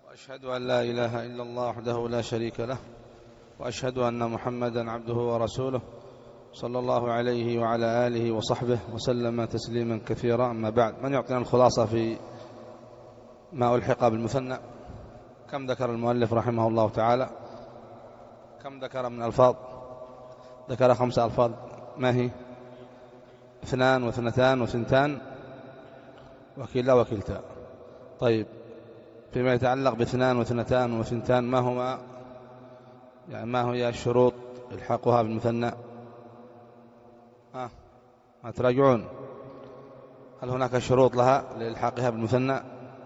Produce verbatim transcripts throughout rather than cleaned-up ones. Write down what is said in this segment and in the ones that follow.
وأشهد أن لا إله إلا الله وحده لا شريك له، وأشهد أن محمدا عبده ورسوله صلى الله عليه وعلى آله وصحبه وسلم تسليما كثيرا. أما بعد، من يعطينا الخلاصة في ما ألحق بالمثنى؟ كم ذكر المؤلف رحمه الله تعالى؟ كم ذكر من ألفاظ؟ ذكر خمس ألفاظ. ما هي؟ اثنان واثنتان وثنتان وكلا وكلتا. طيب، فيما يتعلق باثنان واثنتان وثنتان، ما هما يعني ما هي الشروط الحاقها بالمثنى؟ آه. ما تراجعون؟ هل هناك شروط لها لإلحاقها بالمثنى؟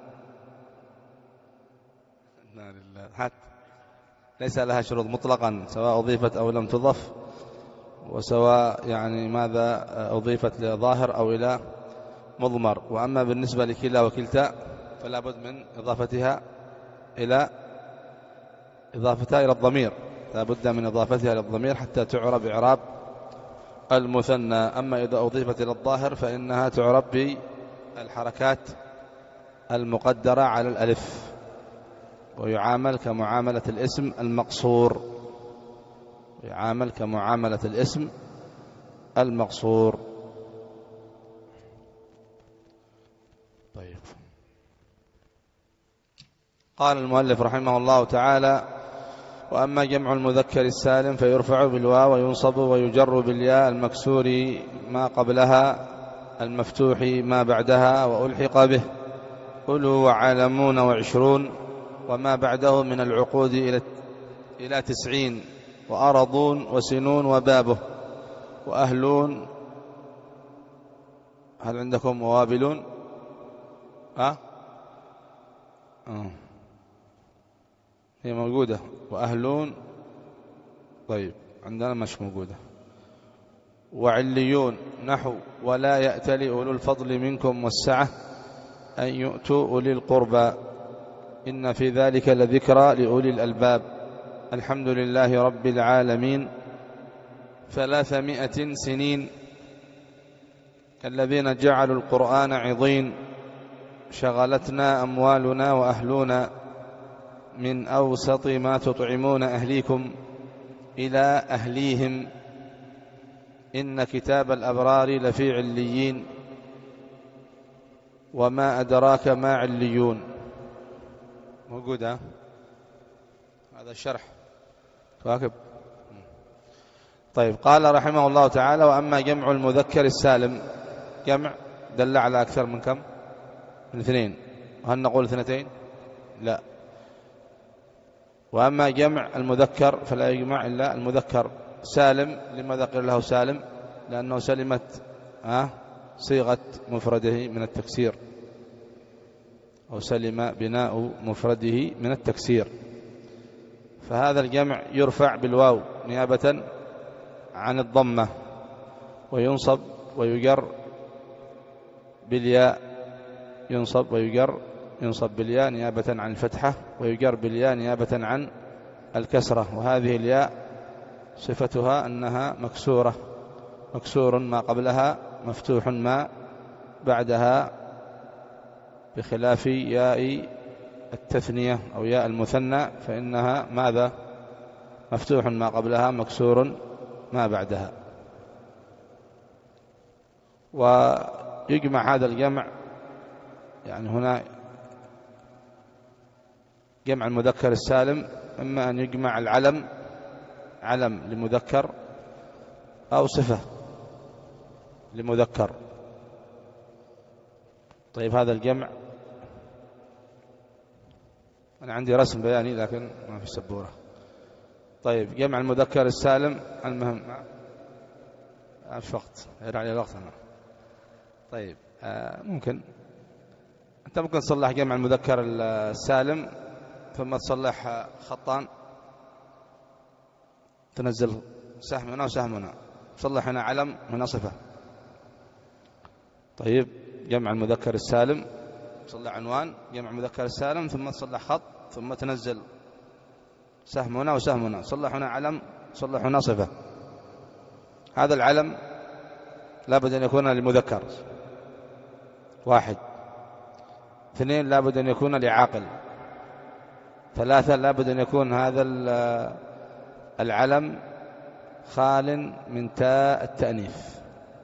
حتى ليس لها شروط مطلقا، سواء أضيفت أو لم تضف، وسواء يعني ماذا أضيفت لظاهر أو إلى مضمر. وأما بالنسبة لكلا وكلتا فلا بد من إضافتها إلى إضافتها إلى الضمير، لا بد من إضافتها إلى الضمير حتى تعرب إعراب المثنى. أما إذا أضيفت إلى الظاهر فإنها تعرب بالحركات المقدرة على الألف، ويعامل كمعاملة الاسم المقصور، يعامل كمعاملة الاسم المقصور. طيب، قال المؤلف رحمه الله تعالى: وأما جمع المذكر السالم فيرفع بالواو وينصب ويجر بالياء المكسور ما قبلها المفتوح ما بعدها، وألحق به أولو وعالمون وعشرون، وما بعده من العقود إلى إلى تسعين، وأرضون وسنون وبابه وأهلون. هل عندكم ووابلون؟ ها أه؟ هي موجودة وأهلون. طيب، عندنا مش موجودة. وعليون نحو ولا يأتل أولو الفضل منكم والسعة أن يؤتوا أولي القربى إن في ذلك لذكرى لأولي الألباب. الحمد لله رب العالمين ثلاثمائة سنين الذين جعلوا القرآن عضين شغلتنا أموالنا وأهلنا من أوسط ما تطعمون أهليكم إلى أهليهم إن كتاب الأبرار لفي عليين وما أدراك ما عليون. موجودة هذا الشرح واكب. طيب، قال رحمه الله تعالى: وأما جمع المذكر السالم، جمع دل على أكثر من كم؟ من اثنين. وهل نقول اثنتين؟ لا. وأما جمع المذكر فلا يجمع إلا المذكر سالم. لماذا قيل له سالم؟ لأنه سلمت آه صيغة مفرده من التكسير، أو سلم بناء مفرده من التكسير. فهذا الجمع يرفع بالواو نيابة عن الضمة، وينصب ويجر بالياء، ينصب ويجر ينصب بالياء نيابة عن الفتحة، ويجر بالياء نيابة عن الكسرة. وهذه الياء صفتها أنها مكسورة، مكسور ما قبلها مفتوح ما بعدها، بخلاف ياء التثنية أو ياء المثنى فإنها ماذا؟ مفتوح ما قبلها مكسور ما بعدها. ويجمع هذا الجمع، يعني هنا جمع المذكر السالم إما أن يجمع العلم، علم لمذكر، أو صفة لمذكر. طيب، هذا الجمع أنا عندي رسم بياني لكن ما في سبورة. طيب، جمع المذكر السالم، المهم ما في وقت، يرى علي الوقت أنا. طيب، آه ممكن أنت ممكن تصلح جمع المذكر السالم ثم تصلح خطان، تنزل سهم هنا وسهم هنا، تصلح هنا علم هنا صفة. طيب، جمع المذكر السالم تصلح عنوان جمع المذكر السالم، ثم تصلح خط، ثم تنزل سهم هنا وسهم هنا، صلح هنا علم، صلح هنا صفة. هذا العلم لابد أن يكون لمذكر واحد. اثنين، لابد أن يكون لعاقل. ثلاثة لابد أن يكون هذا العلم خال من تاء التأنيث.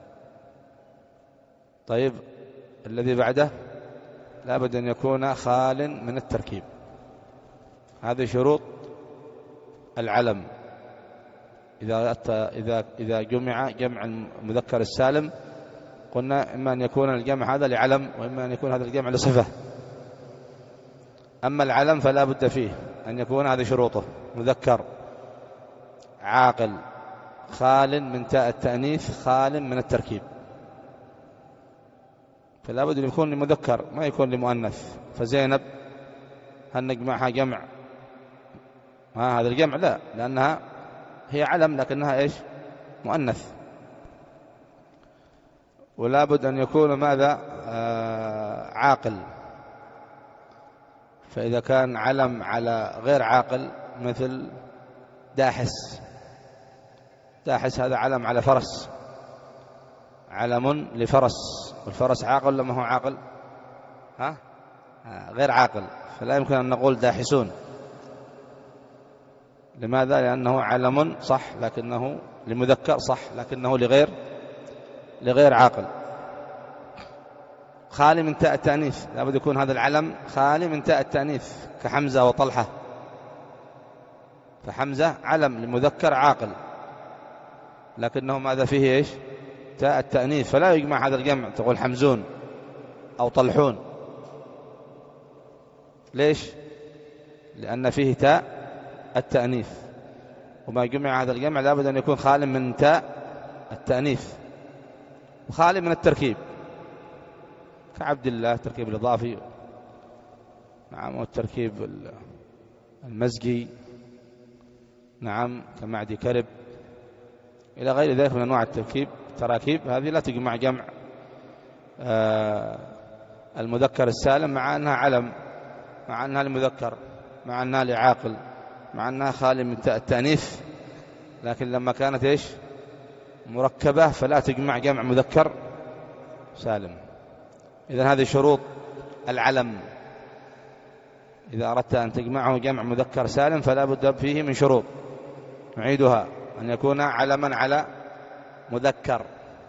طيب الذي بعده لابد أن يكون خال من التركيب. هذه شروط العلم إذا إذا إذا جمع جمع المذكر السالم. قلنا إما أن يكون الجمع هذا لعلم وإما أن يكون هذا الجمع لصفة. أما العلم فلا بد فيه أن يكون هذه شروطه: مذكر عاقل خال من تاء التأنيث خال من التركيب. فلا بد أن يكون لمذكر ما يكون لمؤنث. فزينب هل نجمعها جمع ها هذا الجمع؟ لا، لأنها هي علم لكنها إيش؟ مؤنث. ولا بد أن يكون ماذا؟ آه عاقل. فإذا كان علم على غير عاقل مثل داحس، داحس هذا علم على فرس، علم لفرس، والفرس عاقل ولا ما هو عاقل؟ ها؟ آه غير عاقل، فلا يمكن أن نقول داحسون. لماذا؟ لأنه علم صح لكنه لمذكر صح لكنه لغير لغير عاقل. خالي من تاء التأنيث، لابد يكون هذا العلم خالي من تاء التأنيث كحمزة وطلحة. فحمزة علم لمذكر عاقل لكنه ماذا فيه إيش؟ تاء التأنيث، فلا يجمع هذا الجمع تقول حمزون أو طلحون. ليش؟ لأن فيه تاء التأنيث، وما جمع هذا الجمع لابد أن يكون خالي من تاء التأنيث وخالي من التركيب كعبد الله التركيب الإضافي، نعم، والتركيب المزجي، نعم، كمعدي كرب إلى غير ذلك من أنواع التركيب. تراكيب هذه لا تجمع جمع المذكر السالم مع أنها علم، مع أنها لمذكر، مع أنها لعاقل، مع أنها خالي من التأنيث، لكن لما كانت إيش؟ مركبة فلا تجمع جمع مذكر سالم. إذن هذه شروط العلم. إذا أردت أن تجمعه جمع مذكر سالم فلا بد فيه من شروط نعيدها: أن يكون علما على مذكر،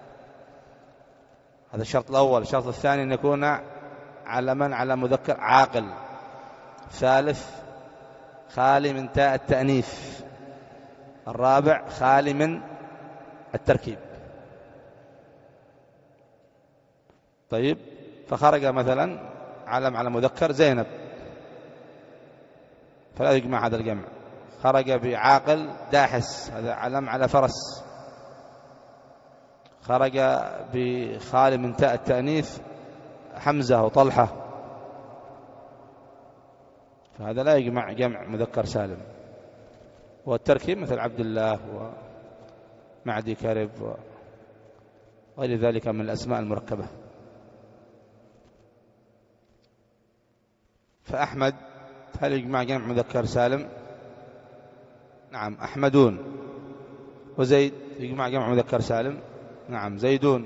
هذا الشرط الأول. الشرط الثاني أن يكون علما على مذكر عاقل. ثالث خالي من تاء التأنيث. الرابع خالي من التركيب. طيب، فخرج مثلا علم على مذكر زينب فلا يجمع هذا الجمع. خرج بعاقل داحس، هذا علم على فرس. خرج بخالي من تاء التأنيث حمزة وطلحة، فهذا لا يجمع جمع مذكر سالم. والتركيب مثل عبد الله ومعدي كرب وغير ذلك من الأسماء المركبة. فأحمد هل يجمع جمع مذكر سالم؟ نعم، أحمدون. وزيد يجمع جمع مذكر سالم؟ نعم، زيدون.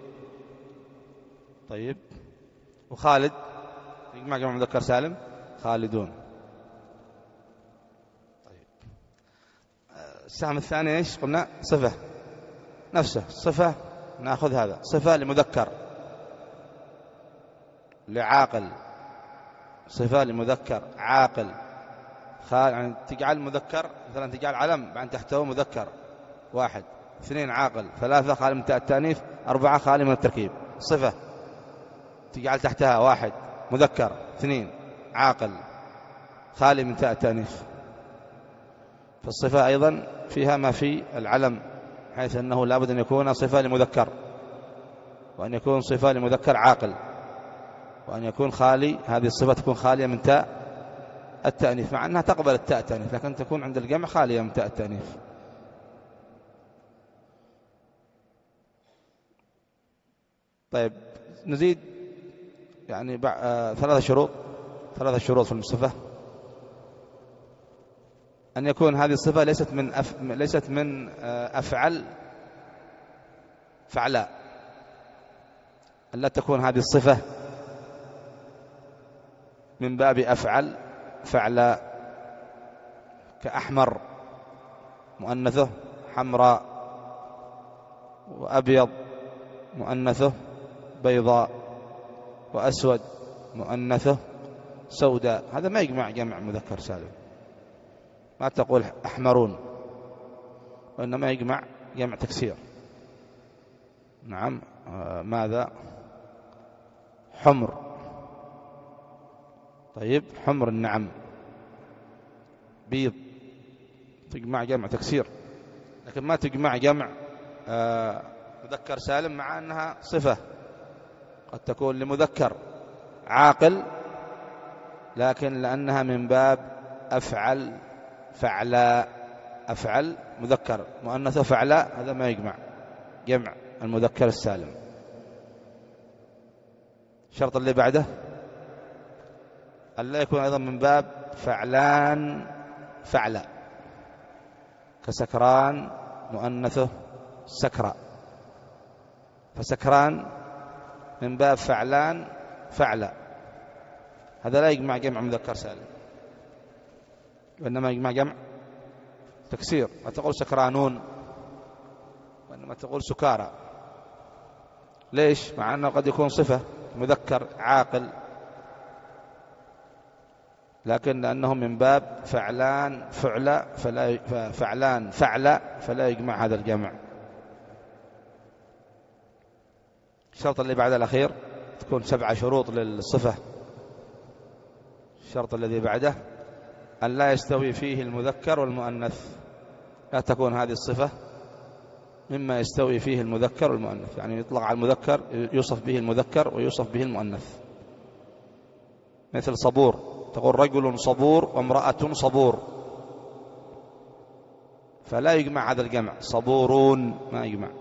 طيب، وخالد يجمع جمع مذكر سالم؟ خالدون. طيب، السهم الثاني ايش قلنا؟ صفة نفسه. صفة نأخذ هذا صفة لمذكر لعاقل، صفة لمذكر عاقل. يعني تجعل مذكر مثلا، تجعل علم بعد تحته مذكر واحد، اثنين عاقل، ثلاثة خالي من تاء التأنيث، أربعة خالي من التركيب. صفة تجعل تحتها واحد مذكر، اثنين عاقل، خالي من تاء التأنيث. فالصفة أيضا فيها ما في العلم، حيث أنه لابد أن يكون صفة لمذكر، وأن يكون صفة لمذكر عاقل، وأن يكون خالي، هذه الصفة تكون خالية من تاء التأنيث، مع أنها تقبل التاء التأنيث لكن تكون عند الجمع خالية من تاء التأنيث. طيب، نزيد يعني ثلاثة شروط ثلاثة شروط في الصفة: أن يكون هذه الصفة ليست من أف... ليست من أفعل فعلاء، أن لا تكون هذه الصفة من باب أفعل فعلاء، كأحمر مؤنثه حمراء، وأبيض مؤنثه بيضاء، وأسود مؤنثه سوداء. هذا ما يجمع جمع مذكر سالم، ما تقول أحمرون، وإنما يجمع جمع تكسير. نعم. آه ماذا؟ حمر. طيب حمر النعم. بيض تجمع جمع تكسير، لكن ما تجمع جمع آه مذكر سالم، مع أنها صفة قد تكون لمذكر عاقل، لكن لأنها من باب أفعل فعلاء، أفعل مذكر مؤنث فعلاء، هذا ما يجمع جمع المذكر السالم. الشرط اللي بعده ألا يكون أيضا من باب فعلان فعلاء، كسكران مؤنثه سكرى، فسكران من باب فعلان فعلاء، هذا لا يجمع جمع مذكر سالم، وإنما يجمع جمع تكسير. ما تقول سكرانون، وإنما تقول سكارى. ليش؟ مع أنه قد يكون صفة مذكر عاقل، لكن لأنه من باب فعلان فعلا فلا فعلان فعلا فلا يجمع هذا الجمع. الشرط اللي بعد الأخير تكون سبعة شروط للصفة. الشرط الذي بعده أن لا يستوي فيه المذكر والمؤنث، لا تكون هذه الصفة مما يستوي فيه المذكر والمؤنث، يعني يطلق على المذكر يوصف به المذكر ويوصف به المؤنث. مثل صبور، تقول رجل صبور وامرأة صبور، فلا يجمع هذا الجمع صبورون، ما يجمع.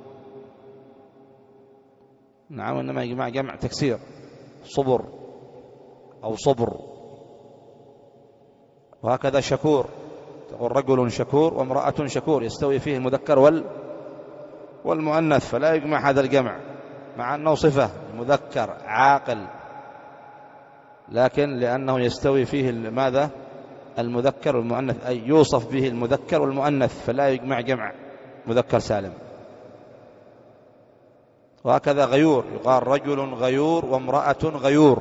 نعم، إنما يجمع جمع تكسير، صبر أو صبر. وهكذا شكور، تقول رجل شكور وامرأة شكور، يستوي فيه المذكر وال والمؤنث، فلا يجمع هذا الجمع، مع أنه صفة مذكر عاقل، لكن لأنه يستوي فيه ماذا؟ المذكر والمؤنث، أي يوصف به المذكر والمؤنث، فلا يجمع جمع مذكر سالم. وهكذا غيور، يقال رجل غيور وامرأة غيور.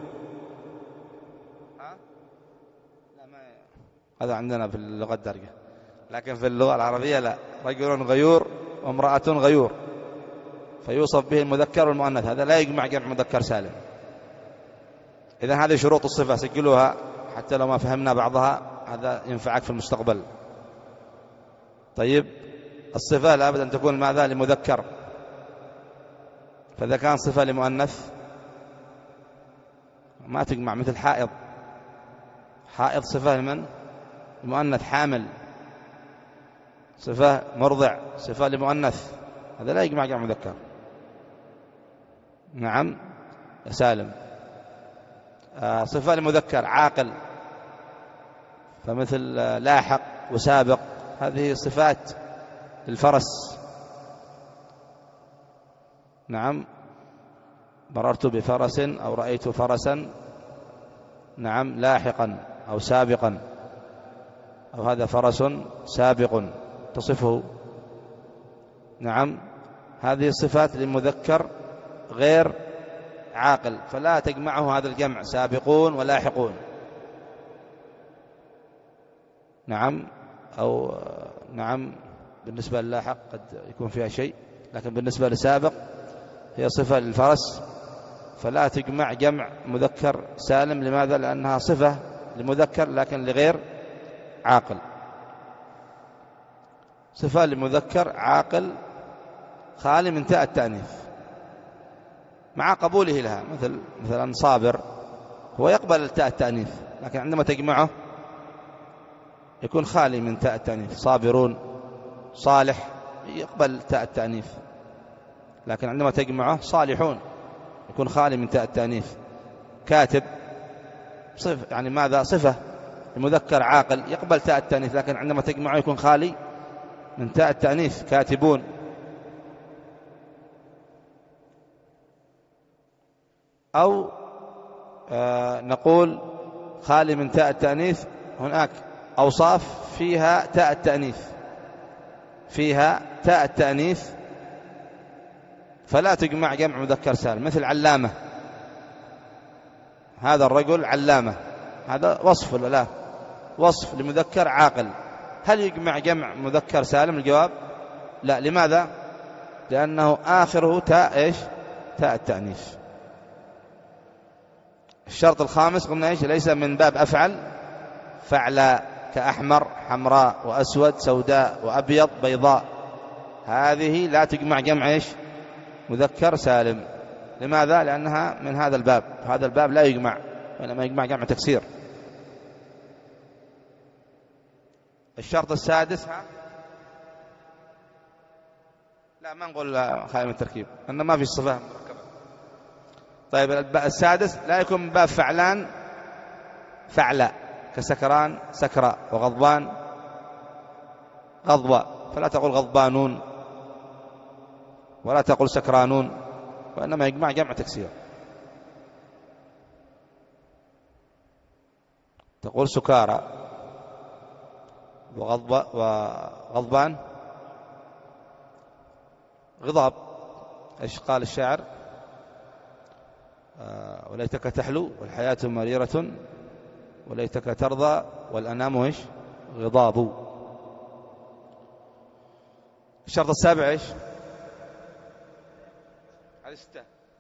هذا عندنا في اللغة الدارجة، لكن في اللغة العربية لا، رجل غيور وامرأة غيور، فيوصف به المذكر والمؤنث، هذا لا يجمع جمع مذكر سالم. إذن هذه شروط الصفة، سجلوها حتى لو ما فهمنا بعضها، هذا ينفعك في المستقبل. طيب، الصفة لابد أن تكون ماذا؟ لمذكر، فإذا كان صفة لمؤنث ما تجمع. مثل حائض، حائض صفة لمن؟ لمؤنث. حامل صفة، مرضع صفة لمؤنث، هذا لا يجمع جمع مذكر. نعم يا سالم. آه صفة لمذكر عاقل، فمثل لاحق وسابق، هذه صفات للفرس. نعم، مررت بفرس أو رأيت فرسا، نعم، لاحقا أو سابقا، أو هذا فرس سابق تصفه. نعم، هذه الصفات للمذكر غير عاقل، فلا تجمعه هذا الجمع سابقون ولاحقون. نعم، أو نعم بالنسبة للاحق قد يكون فيها شيء، لكن بالنسبة لسابق هي صفة للفرس، فلا تجمع جمع مذكر سالم. لماذا؟ لأنها صفة لمذكر لكن لغير عاقل. صفة لمذكر عاقل خالي من تاء التأنيث مع قبوله لها، مثل مثلا صابر، هو يقبل تاء التأنيث، لكن عندما تجمعه يكون خالي من تاء التأنيث. صابرون، صالح، يقبل تاء التأنيث، لكن عندما تجمعه صالحون يكون خالي من تاء التأنيث. كاتب صفة، يعني ماذا؟ صفة المذكر عاقل يقبل تاء التأنيث، لكن عندما تجمعه يكون خالي من تاء التأنيث. كاتبون. أو آه نقول خالي من تاء التأنيث، هناك أوصاف فيها تاء التأنيث، فيها تاء التأنيث فلا تجمع جمع مذكر سالم، مثل علامة، هذا الرجل علامة، هذا وصف ولا لا؟ وصف لمذكر عاقل، هل يجمع جمع مذكر سالم؟ الجواب لا. لماذا؟ لأنه آخره تاء إيش؟ تاء التأنيث. الشرط الخامس قلنا إيش؟ ليس من باب أفعل، فعلاء كأحمر حمراء وأسود سوداء وأبيض بيضاء، هذه لا تجمع جمع إيش؟ مذكر سالم. لماذا؟ لأنها من هذا الباب، هذا الباب لا يجمع، وإنما يجمع جمع تكسير. الشرط السادس، ها؟ لا ما نقول خالي من التركيب، أن ما في صفة مركبة. طيب السادس لا يكون من باب فعلان فعلاء، كسكران سكراء وغضبان غضباء، فلا تقول غضبانون ولا تقول سكرانون، وإنما يجمع جمع تكسير. تقول سكارى وغضب وغضبان غضاب. ايش قال الشاعر؟ آه وليتك تحلو والحياة مريرة وليتك ترضى والأنام ايش؟ غضاب. الشرط السابع ايش؟ هذه ستة.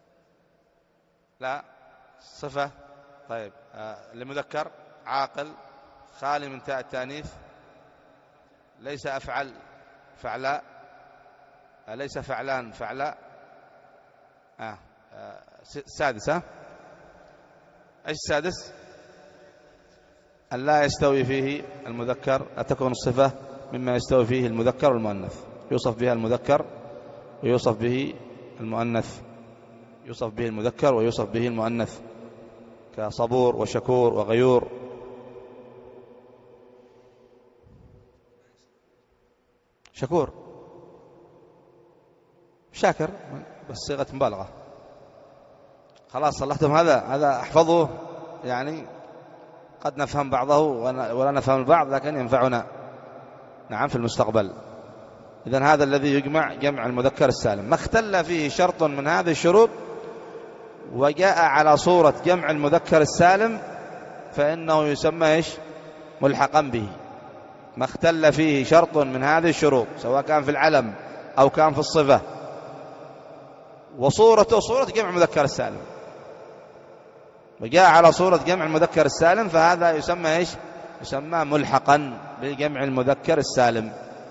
لا صفة. طيب آه لمذكر عاقل خالي من تاء التانيث، ليس أفعل فعلاء، ليس فعلان فعلاء. آه. آه. السادس، ها؟ ايش السادس؟ أن لا يستوي فيه المذكر، لا تكون الصفة مما يستوي فيه المذكر والمؤنث، يوصف بها المذكر ويوصف به المؤنث، يوصف به المذكر ويوصف به المؤنث، كصبور وشكور وغيور. شكور شاكر بس صيغة مبالغة. خلاص صلحتم هذا، هذا احفظوه، يعني قد نفهم بعضه ولا نفهم البعض، لكن ينفعنا نعم في المستقبل. إذن هذا الذي يجمع جمع المذكر السالم، ما اختل فيه شرط من هذه الشروط وجاء على صورة جمع المذكر السالم فإنه يسمى إيش؟ ملحقا به. ما اختل فيه شرط من هذه الشروط سواء كان في العلم أو كان في الصفة وصورته صورة جمع المذكر السالم، وجاء على صورة جمع المذكر السالم، فهذا يسمى إيش؟ يسمى ملحقا بجمع المذكر السالم.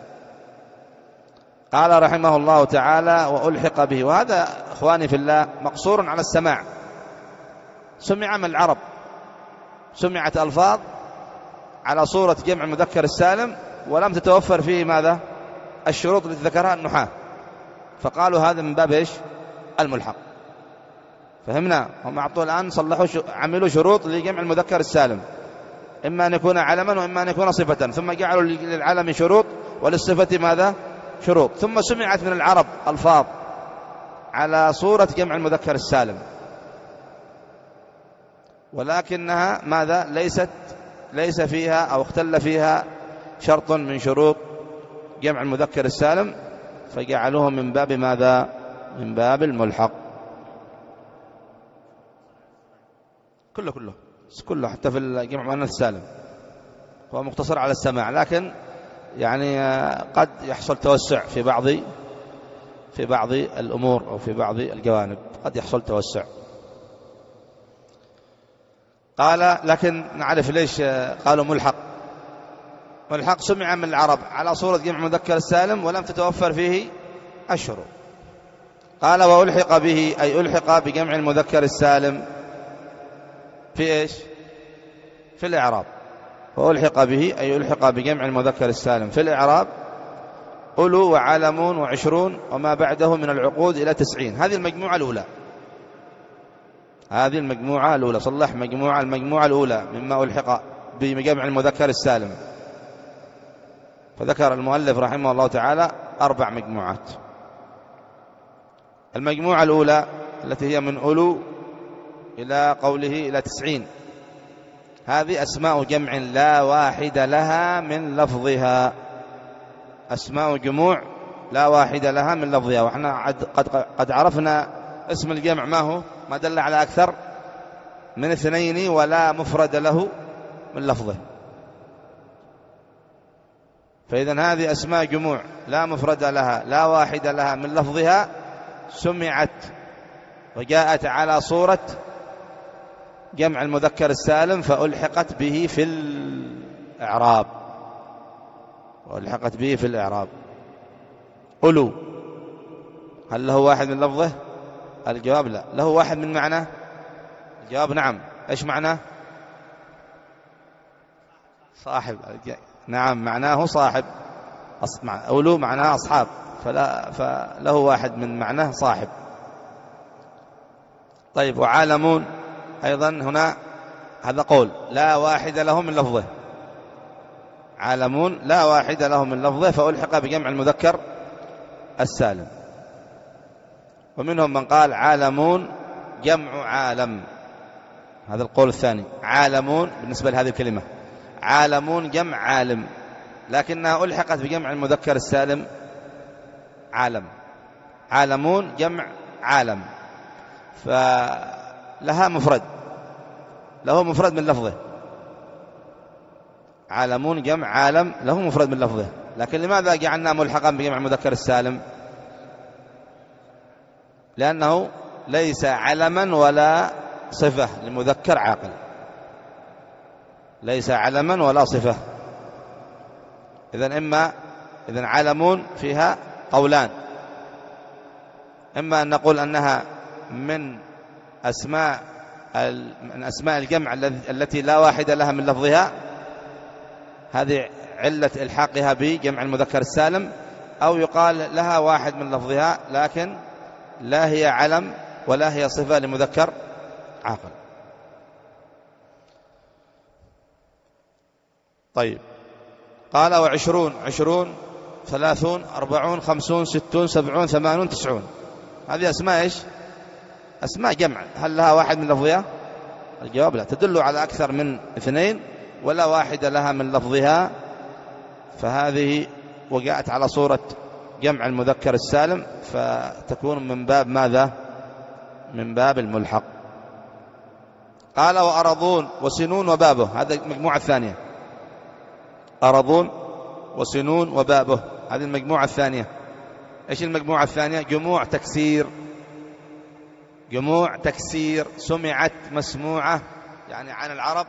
قال رحمه الله تعالى وألحق به، وهذا إخواني في الله مقصور على السماع، سمع من العرب، سمعت ألفاظ على صورة جمع المذكر السالم ولم تتوفر فيه ماذا؟ الشروط التي ذكرها النحاة، فقالوا هذا من باب إيش؟ الملحق. فهمنا؟ هم أعطوا الآن صلحوا عملوا شروط لجمع المذكر السالم، إما أن يكون علما وإما أن يكون صفة، ثم جعلوا للعلم شروط وللصفة ماذا؟ شروط، ثم سمعت من العرب ألفاظ على صورة جمع المذكر السالم ولكنها ماذا؟ ليست ليس فيها أو اختل فيها شرط من شروط جمع المذكر السالم، فجعلوه من باب ماذا؟ من باب الملحق. كله كله كله حتى في الجمع المؤنث السالم هو مقتصر على السماع، لكن يعني قد يحصل توسع في بعض في بعض الأمور أو في بعض الجوانب، قد يحصل توسع. قال لكن نعرف ليش قالوا ملحق. ملحق سمع من العرب على صورة جمع مذكر السالم ولم تتوفر فيه الشروط. قال وألحق به أي ألحق بجمع المذكر السالم في إيش؟ في الإعراب. وألحق به أي ألحق بجمع المذكر السالم في الإعراب أولو وعلمون وعشرون وما بعده من العقود إلى تسعين. هذه المجموعة الأولى، هذه المجموعة الأولى صلح مجموعة المجموعة الأولى مما ألحق بجمع المذكر السالم. فذكر المؤلف رحمه الله تعالى أربع مجموعات. المجموعة الأولى التي هي من أولو إلى قوله إلى تسعين، هذه أسماء جمع لا واحد لها من لفظها، أسماء جموع لا واحد لها من لفظها. وإحنا قد, قد عرفنا اسم الجمع ما هو، ما دل على أكثر من اثنين ولا مفرد له من لفظه. فإذن هذه أسماء جموع لا مفرد لها لا واحد لها من لفظها، سمعت وجاءت على صورة جمع المذكر السالم فألحقت به في الإعراب، وألحقت به في الإعراب. أولو هل له واحد من لفظه؟ الجواب لا. له واحد من معناه؟ الجواب نعم. إيش معناه؟ صاحب. نعم معناه صاحب. أولو معناه أصحاب، فلا فله واحد من معناه صاحب. طيب وعالمون أيضا هنا هذا قول لا واحد له من لفظه، عالمون لا واحد له من لفظه فألحق بجمع المذكر السالم. ومنهم من قال عالمون جمع عالم، هذا القول الثاني. عالمون بالنسبة لهذه الكلمة عالمون جمع عالم، لكنها ألحقت بجمع المذكر السالم عالم. عالمون جمع عالم، فلها مفرد، له مفرد من لفظه. عالمون جمع عالم له مفرد من لفظه، لكن لماذا جعلنا ملحقا بجمع المذكر السالم؟ لأنه ليس علما ولا صفة لمذكر عاقل، ليس علما ولا صفة. إذن إما إذن عالمون فيها قولان، إما أن نقول أنها من أسماء من أسماء الجمع التي لا واحد لها من لفظها، هذه علة إلحاقها بجمع المذكر السالم، أو يقال لها واحد من لفظها لكن لا هي علم ولا هي صفة لمذكر عاقل. طيب قال وعشرون، عشرون ثلاثون أربعون خمسون ستون سبعون ثمانون تسعون، هذه أسماء إيش؟ أسماء جمع، هل لها واحد من لفظها؟ الجواب لا، تدل على أكثر من اثنين ولا واحد لها من لفظها، فهذه وجاءت على صورة جمع المذكر السالم فتكون من باب ماذا؟ من باب الملحق. قال وأرضون وسنون وبابه، هذا المجموعة الثانية. أرضون وسنون وبابه، هذه المجموعة الثانية. إيش المجموعة الثانية؟ جموع تكسير، جموع تكسير سمعت مسموعة، يعني عن العرب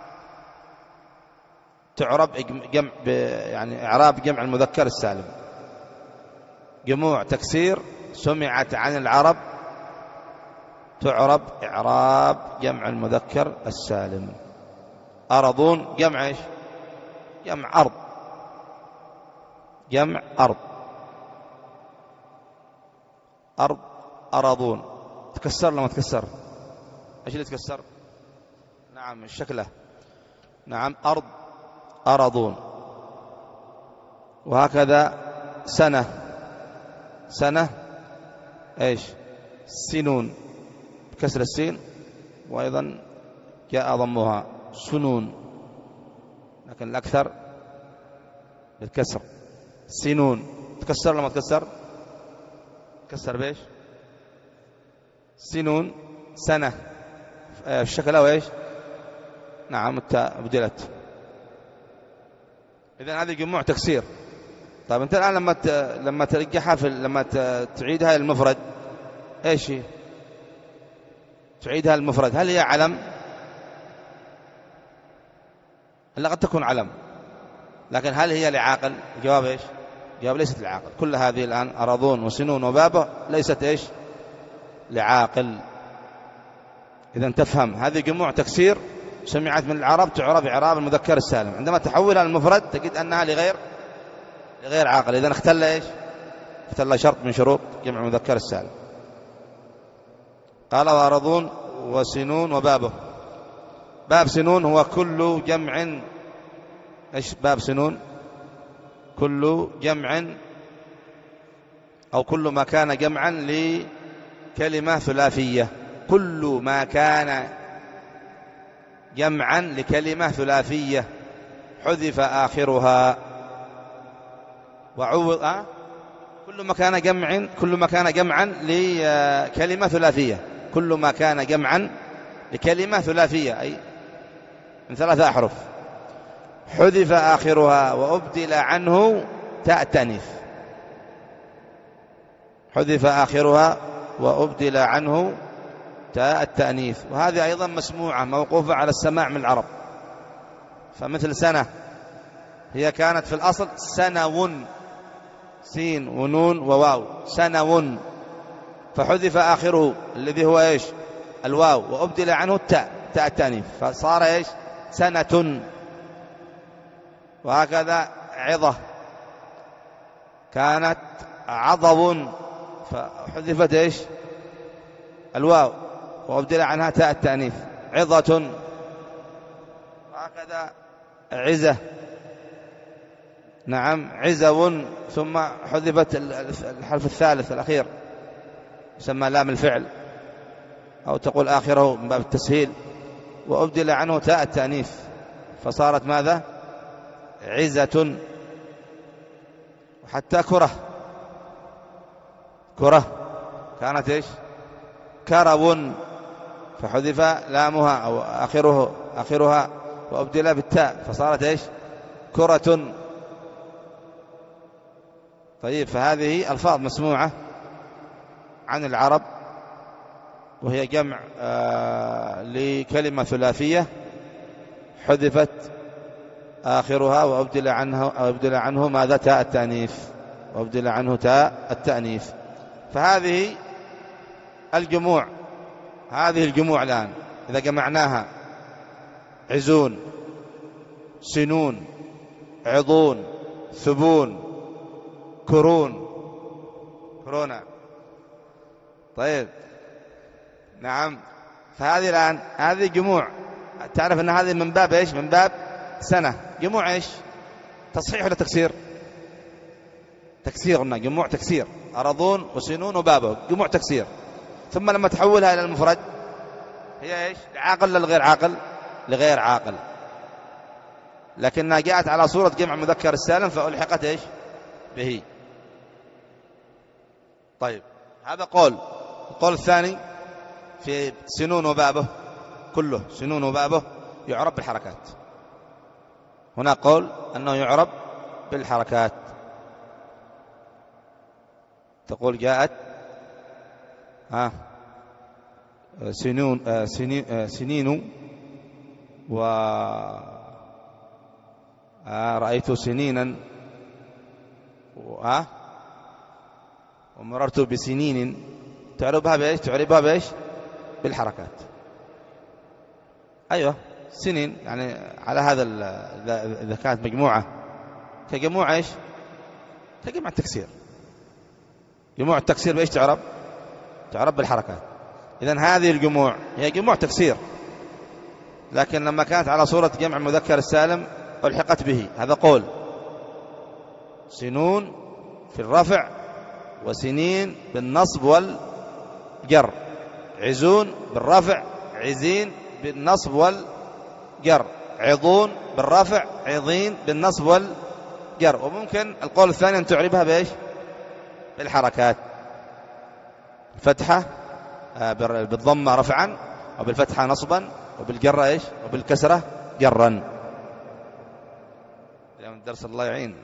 تعرب جمع يعني إعراب جمع المذكر السالم. جموع تكسير سمعت عن العرب تعرب إعراب جمع المذكر السالم. أرضون جمع إيش؟ جمع أرض، جمع أرض، أرض أرضون. تكسر لما تكسر، إيش اللي تكسر؟ نعم الشكلة، نعم أرض أرضون. وهكذا سنة، سنة إيش؟ سنون، كسر السين، وأيضا جاء ضمها سنون، لكن الأكثر بالكسر. سنون تكسر لما تكسر، تكسر بإيش؟ سنون. سنة الشكل وإيش؟ نعم التاء بدلت. إذن هذه جموع تكسير. طيب أنت الآن لما لما ترجعها في لما تعيدها المفرد إيش هي؟ تعيدها المفرد، هل هي علم؟ لا قد تكون علم، لكن هل هي لعاقل؟ الجواب إيش؟ الجواب ليست لعاقل. كل هذه الآن أرضون وسنون وبابه ليست إيش؟ لعاقل. إذن تفهم هذه جموع تكسير سمعت من العرب تعرب إعراب المذكر السالم، عندما تحولها المفرد تجد أنها لغير لغير عاقل. إذن اختل إيش؟ اختل شرط من شروط جمع المذكر السالم. قال وأرضون وسنون وبابه. باب سنون هو كل جمع، إيش باب سنون؟ كل جمع أو كل ما كان جمعا لكلمة ثلاثية، كل ما كان جمعا لكلمة ثلاثية حذف آخرها وعوض أه؟ كل ما كان جمعا كل ما كان جمعا لكلمة ثلاثية كل ما كان جمعا لكلمة ثلاثية أي من ثلاثة أحرف حذف آخرها وأبدل عنه تاء التأنيث حذف آخرها وأبدل عنه تاء التأنيث. وهذه أيضا مسموعة موقوفة على السماع من العرب. فمثل سنة هي كانت في الأصل سنو سين ونون وواو سنو فحذف آخره الذي هو إيش الواو وأبدل عنه التاء تاء التأنيث فصار إيش سنة. وهكذا عظة كانت عضب فحذفت إيش الواو وأبدل عنها تاء التأنيث عظة. وهكذا عزة نعم عزو ثم حذفت الحرف الثالث الأخير يسمى لام الفعل أو تقول آخره من باب التسهيل وأبدل عنه تاء التأنيث فصارت ماذا عزة. وحتى كره كره كانت إيش كرب فحذف لامها أو آخره آخرها وأبدل بالتاء فصارت إيش كرة. طيب فهذه ألفاظ مسموعة عن العرب وهي جمع آه لكلمة ثلاثية حذفت آخرها وأبدل عنه أو أبدل عنه ماذا تاء التأنيث وأبدل عنه تاء التأنيث. فهذه الجموع هذه الجموع الآن إذا جمعناها عزون سنون عضون ثبون كرون كورونا. طيب نعم فهذه الآن هذه جموع تعرف أن هذه من باب إيش من باب سنة جموع إيش تصحيح ولا تكسير تكسير قلنا جموع تكسير أرضون وسنون وبابه جموع تكسير. ثم لما تحولها إلى المفرد هي إيش عاقل للغير عاقل لغير عاقل لكنها جاءت على صورة جمع مذكر السالم فألحقت إيش به. طيب هذا قول. القول الثاني في سنون وبابه كله سنون وبابه يعرب بالحركات. هنا قول أنه يعرب بالحركات تقول جاءت ها سنون آه سنين, آه سنين و آه رأيت سنينا آه ومررت بسنين تعربها بإيش تعربها بإيش بالحركات. أيوة سنين يعني على هذا إذا كانت مجموعة كجموعة إيش كجمع التكسير جموع التكسير بإيش تعرب تعرب بالحركات. إذن هذه الجموع هي جموع تكسير لكن لما كانت على صورة جمع مذكر السالم ألحقت به. هذا قول. سنون في الرفع وسنين بالنصب والجر عزون بالرفع عزين بالنصب والجر عضون بالرفع عضين بالنصب والجر. وممكن القول الثاني أن تعربها بإيش بالحركات فتحة بالضمة رفعا وبالفتحة نصبا وبالجرة إيش وبالكسرة جرا. اليوم الدرس الله يعين.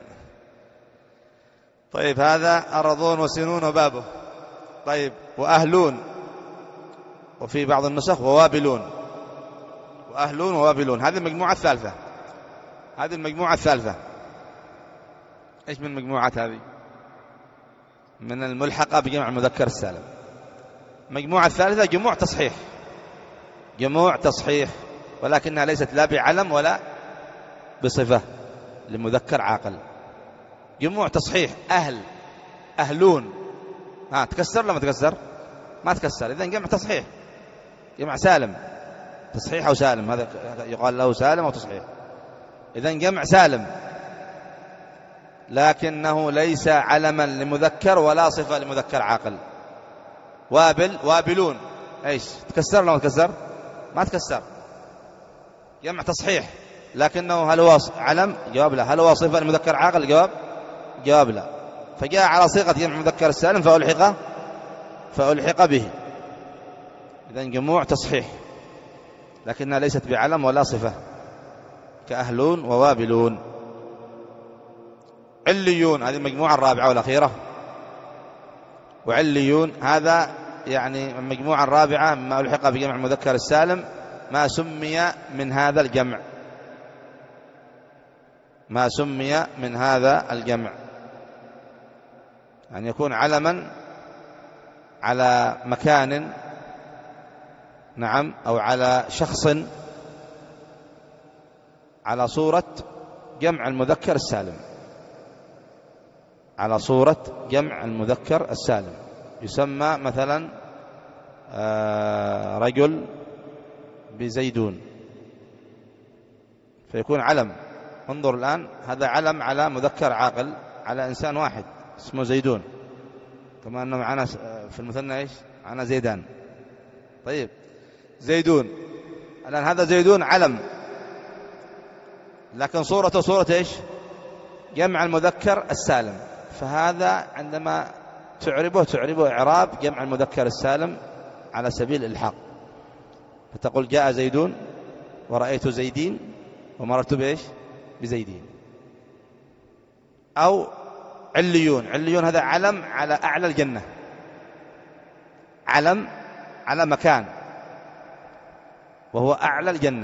طيب هذا أرضون وسنون وبابه. طيب وأهلون وفي بعض النسخ ووابلون وأهلون ووابلون. هذه المجموعة الثالثة هذه المجموعة الثالثة إيش من المجموعات هذه من الملحقة بجمع المذكر السالم. مجموعة الثالثة جموع تصحيح جموع تصحيح ولكنها ليست لا بعلم ولا بصفة لمذكر عاقل. جموع تصحيح أهل أهلون ها تكسر لما تكسر ما تكسر. إذن جمع تصحيح جمع سالم تصحيح أو سالم هذا يقال له سالم أو تصحيح. إذن جمع سالم لكنه ليس علما لمذكر ولا صفة لمذكر عاقل. وابل وابلون ايش تكسر لو تكسر ما تكسر جمع تصحيح، لكنه هل هو علم؟ جواب لا. هل هو صفة المذكر عاقل؟ جواب جواب لا. فجاء على صيغة جمع مذكر السالم فألحق فألحق به. إذن جموع تصحيح، لكنها ليست بعلم ولا صفة، كأهلون ووابلون. عليون هذه المجموعة الرابعة والأخيرة. وعليون هذا يعني المجموعة الرابعة مما ألحق بجمع المذكر السالم ما سمي من هذا الجمع، ما سمي من هذا الجمع، أن يكون علما على مكان، نعم، أو على شخص، على صورة جمع المذكر السالم، على صورة جمع المذكر السالم. يسمى مثلا رجل بزيدون، فيكون علم. انظر الآن، هذا علم على مذكر عاقل، على إنسان واحد اسمه زيدون، كما أنه معنا في المثنى إيش؟ معنا زيدان. طيب زيدون، الآن هذا زيدون علم، لكن صورته صورة إيش؟ جمع المذكر السالم. فهذا عندما تعربه تعربه إعراب جمع المذكر السالم على سبيل الإلحاق، فتقول جاء زيدون ورأيت زيدين ومررت بإيش؟ بزيدين. أو عليون، عليون هذا علم على أعلى الجنة، علم على مكان وهو أعلى الجنة،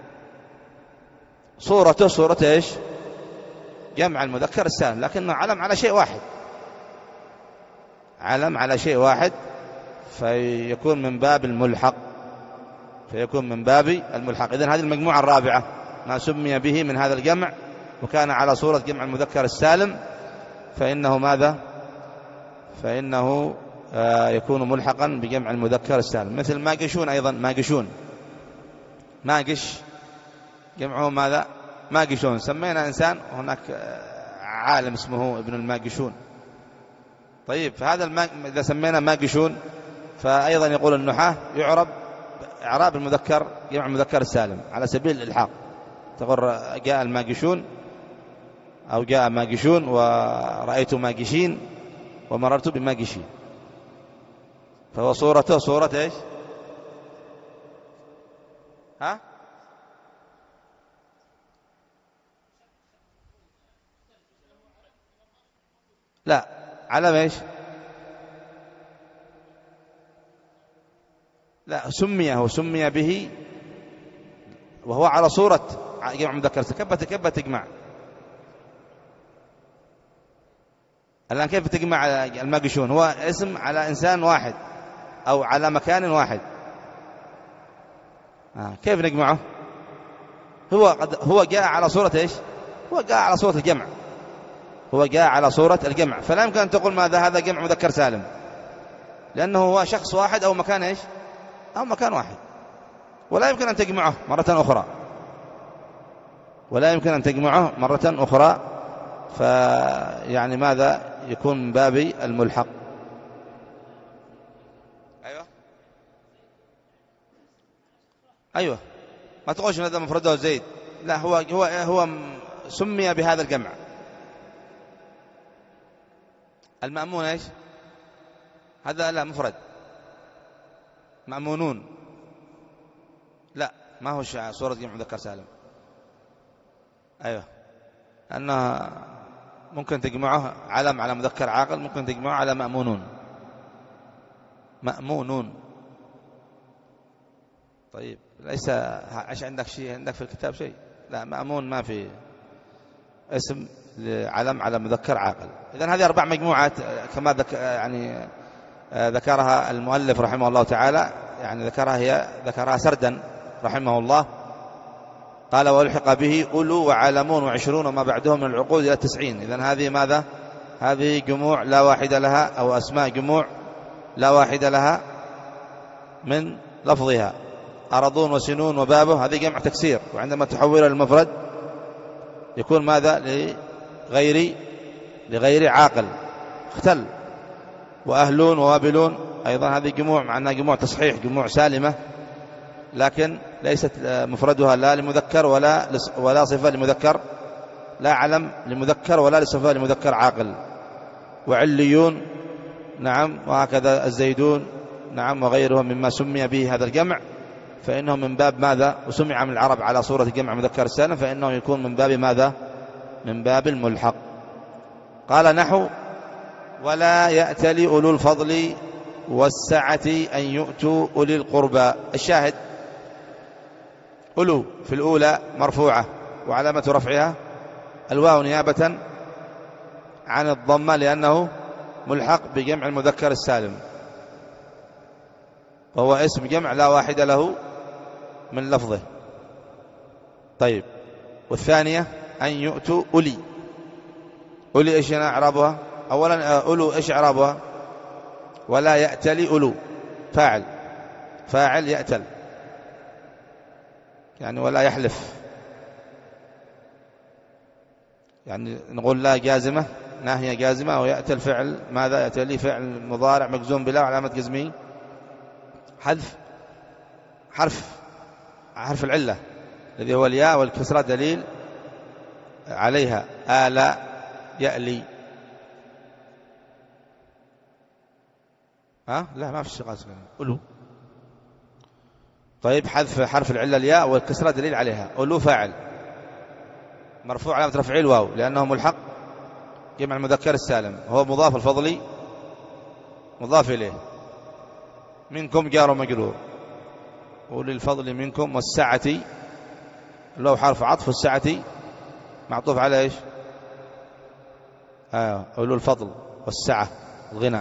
صورته صورة إيش؟ جمع المذكر السالم، لكنه علم على شيء واحد، علم على شيء واحد، فيكون من باب الملحق، فيكون من باب الملحق. إذن هذه المجموعة الرابعة ما سمي به من هذا الجمع وكان على صورة جمع المذكر السالم، فإنه ماذا؟ فإنه آه يكون ملحقا بجمع المذكر السالم. مثل ماقشون أيضا، ماقشون، ماقش جمعه ماذا؟ ماقشون. سمينا إنسان، هناك عالم اسمه ابن الماقشون. طيب فهذا الماق... إذا سمينا ماقشون، فأيضا يقول النحاة يعرب إعراب المذكر جمع المذكر السالم على سبيل الإلحاق، تقول جاء الماقشون أو جاء ماقشون ورأيت ماقشين ومررت بماقشين، فهو صورته صورة إيش؟ ها؟ لا، علم إيش؟ لا، سميه سمي به وهو على صورة جمع مذكر. كيف كيف تجمع الآن؟ كيف تجمع الماقشون؟ هو اسم على إنسان واحد أو على مكان واحد، آه. كيف نجمعه؟ هو قد هو جاء على صورة إيش؟ هو جاء على صورة الجمع، هو جاء على صورة الجمع، فلا يمكن أن تقول ماذا هذا جمع مذكر سالم، لأنه هو شخص واحد أو مكان إيش؟ أو مكان واحد، ولا يمكن أن تجمعه مرة أخرى، ولا يمكن أن تجمعه مرة أخرى. فيعني ماذا؟ يكون من باب الملحق. أيوة أيوة ما تقولش هذا مفرده زيد، لا، هو هو هو سمي بهذا الجمع. المأمون إيش؟ هذا لا مفرد، مأمونون، لا ما هو صورة جمع مذكر سالم. أيوة، أنه ممكن تجمعه علم على مذكر عاقل، ممكن تجمعه على مأمونون، مأمونون. طيب ليس عش عندك شيء عندك في الكتاب شيء؟ لا، مأمون ما في اسم علم على مذكر عاقل. إذن هذه أربع مجموعات كما ذك يعني ذكرها المؤلف رحمه الله تعالى، يعني ذكرها هي ذكرها سردا رحمه الله. قال والحق به أولو وعالمون وعشرون وما بعدهم من العقود إلى التسعين. إذن هذه ماذا؟ هذه جموع لا واحد لها، أو أسماء جموع لا واحد لها من لفظها. أرضون وسنون وبابه هذه جمع تكسير، وعندما تحوله للمفرد يكون ماذا؟ لغير لغير عاقل اختل. وأهلون ووابلون أيضا هذه جموع، معناها جموع تصحيح، جموع سالمة، لكن ليست مفردها لا لمذكر ولا ولا صفة لمذكر، لا علم لمذكر ولا لصفة لمذكر عاقل. وعليون نعم، وهكذا الزيدون نعم، وغيرهم مما سمي به هذا الجمع، فإنه من باب ماذا؟ وسمع من العرب على صورة جمع مذكر السالم، فإنه يكون من باب ماذا؟ من باب الملحق. قال نحو: ولا يأتل أولو الفضل والسعة أن يؤتوا أولي القربى. الشاهد: أولو في الأولى مرفوعة، وعلامة رفعها الواو نيابة عن الضمة، لأنه ملحق بجمع المذكر السالم، وهو اسم جمع لا واحد له من لفظه. طيب، والثانية أن يؤتوا أولي. أولي إيش إعرابها؟ أولا أولو إيش إعرابها؟ ولا يأتل أولو، فاعل فاعل يأتل، يعني ولا يحلف، يعني نقول لا جازمة، ناهية جازمة، ويأتل فعل ماذا؟ يأتل فعل مضارع مجزوم بلا، وعلامة جزمه حذف حرف حرف العلة الذي هو الياء، والكسرة دليل عليها. آلا يألي. ها لا ما في اشتقاق أولو. طيب، حذف حرف العلة الياء، والكسرة دليل عليها. أولو فاعل مرفوع علامة رفعه الواو، لأنه ملحق جمع المذكر السالم، هو مضاف الفضلي مضاف إليه. منكم جار ومجرور، أولي الفضل منكم. والسعة لو حرف عطف، السعة معطوف على إيش؟ آه أولو الفضل والسعة الغنى.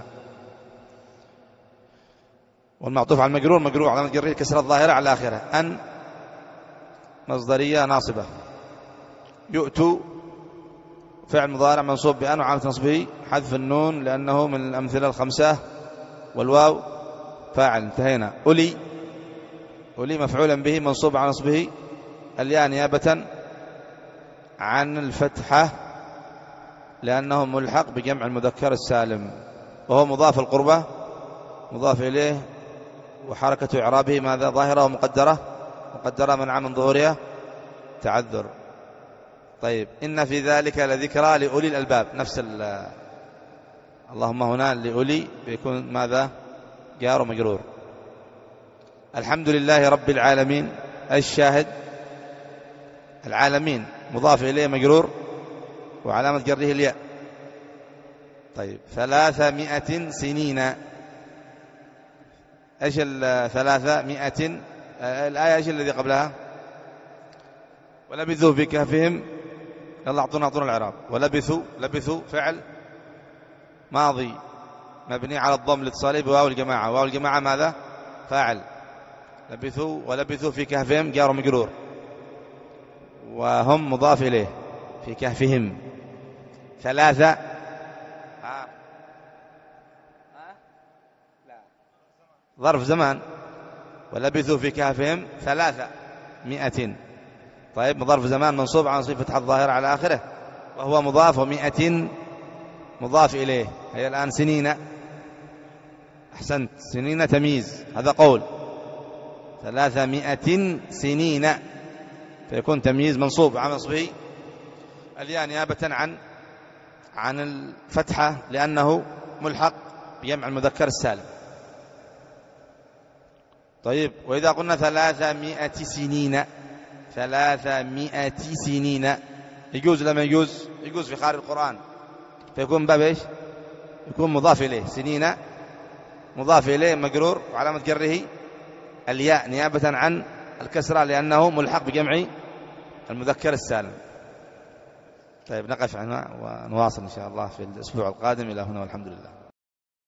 والمعطوف على المجرور مجرور علامة جره كسرة الظاهرة على آخره. أن مصدرية ناصبة. يؤتوا فعل مضارع منصوب بأن، وعلامة نصبه حذف النون لأنه من الأمثلة الخمسة، والواو فاعل. انتهينا. أولي أولي مفعولا به منصوب على نصبه الياء نيابة عن الفتحة، لأنه ملحق بجمع المذكر السالم، وهو مضاف القربة مضاف إليه، وحركة إعرابه ماذا؟ ظاهرة ومقدرة. مقدرة منع من ظهورها تعذر. طيب، إن في ذلك لذكرى لأولي الألباب. نفس ال اللهم هنا لأولي بيكون ماذا؟ جار ومجرور. الحمد لله رب العالمين. الشاهد: العالمين مضاف إليه مجرور، وعلامة جره الياء. طيب، ثلاثمائة سنين. ايش الثلاثمائة؟ الآية ايش الذي قبلها؟ ولبثوا في كهفهم. يلا اعطونا اعطونا الإعراب. ولبثوا، لبثوا فعل ماضي مبني على الضم الاتصالي بواو الجماعة. واو الجماعة ماذا؟ فاعل. لبثوا ولبثوا في كهفهم جار ومجرور، وهم مضاف إليه في كهفهم. ثلاثة ها. ها؟ لا. ظرف زمان. ولبثوا في كهفهم ثلاثة مئة. طيب، ظرف زمان منصوب على نصب فتحة الظاهرة على آخره، وهو مضاف، ومئة مضاف إليه. هي الآن سنين. أحسنت، سنين تمييز، هذا قول. ثلاثمائة سنين فيكون تمييز منصوب على نصبه الياء نيابة عن عن الفتحة، لأنه ملحق بجمع المذكر السالم. طيب، وإذا قلنا ثلاثمائة سنين، ثلاثمائة سنين يجوز لما يجوز؟ يجوز في خارج القرآن، فيكون باب إيش؟ يكون مضاف إليه. سنين مضاف إليه مجرور، وعلامة جره الياء نيابة عن الكسرة، لأنه ملحق بجمع المذكر السالم. طيب، نقف هنا ونواصل إن شاء الله في الأسبوع القادم. إلى هنا والحمد لله.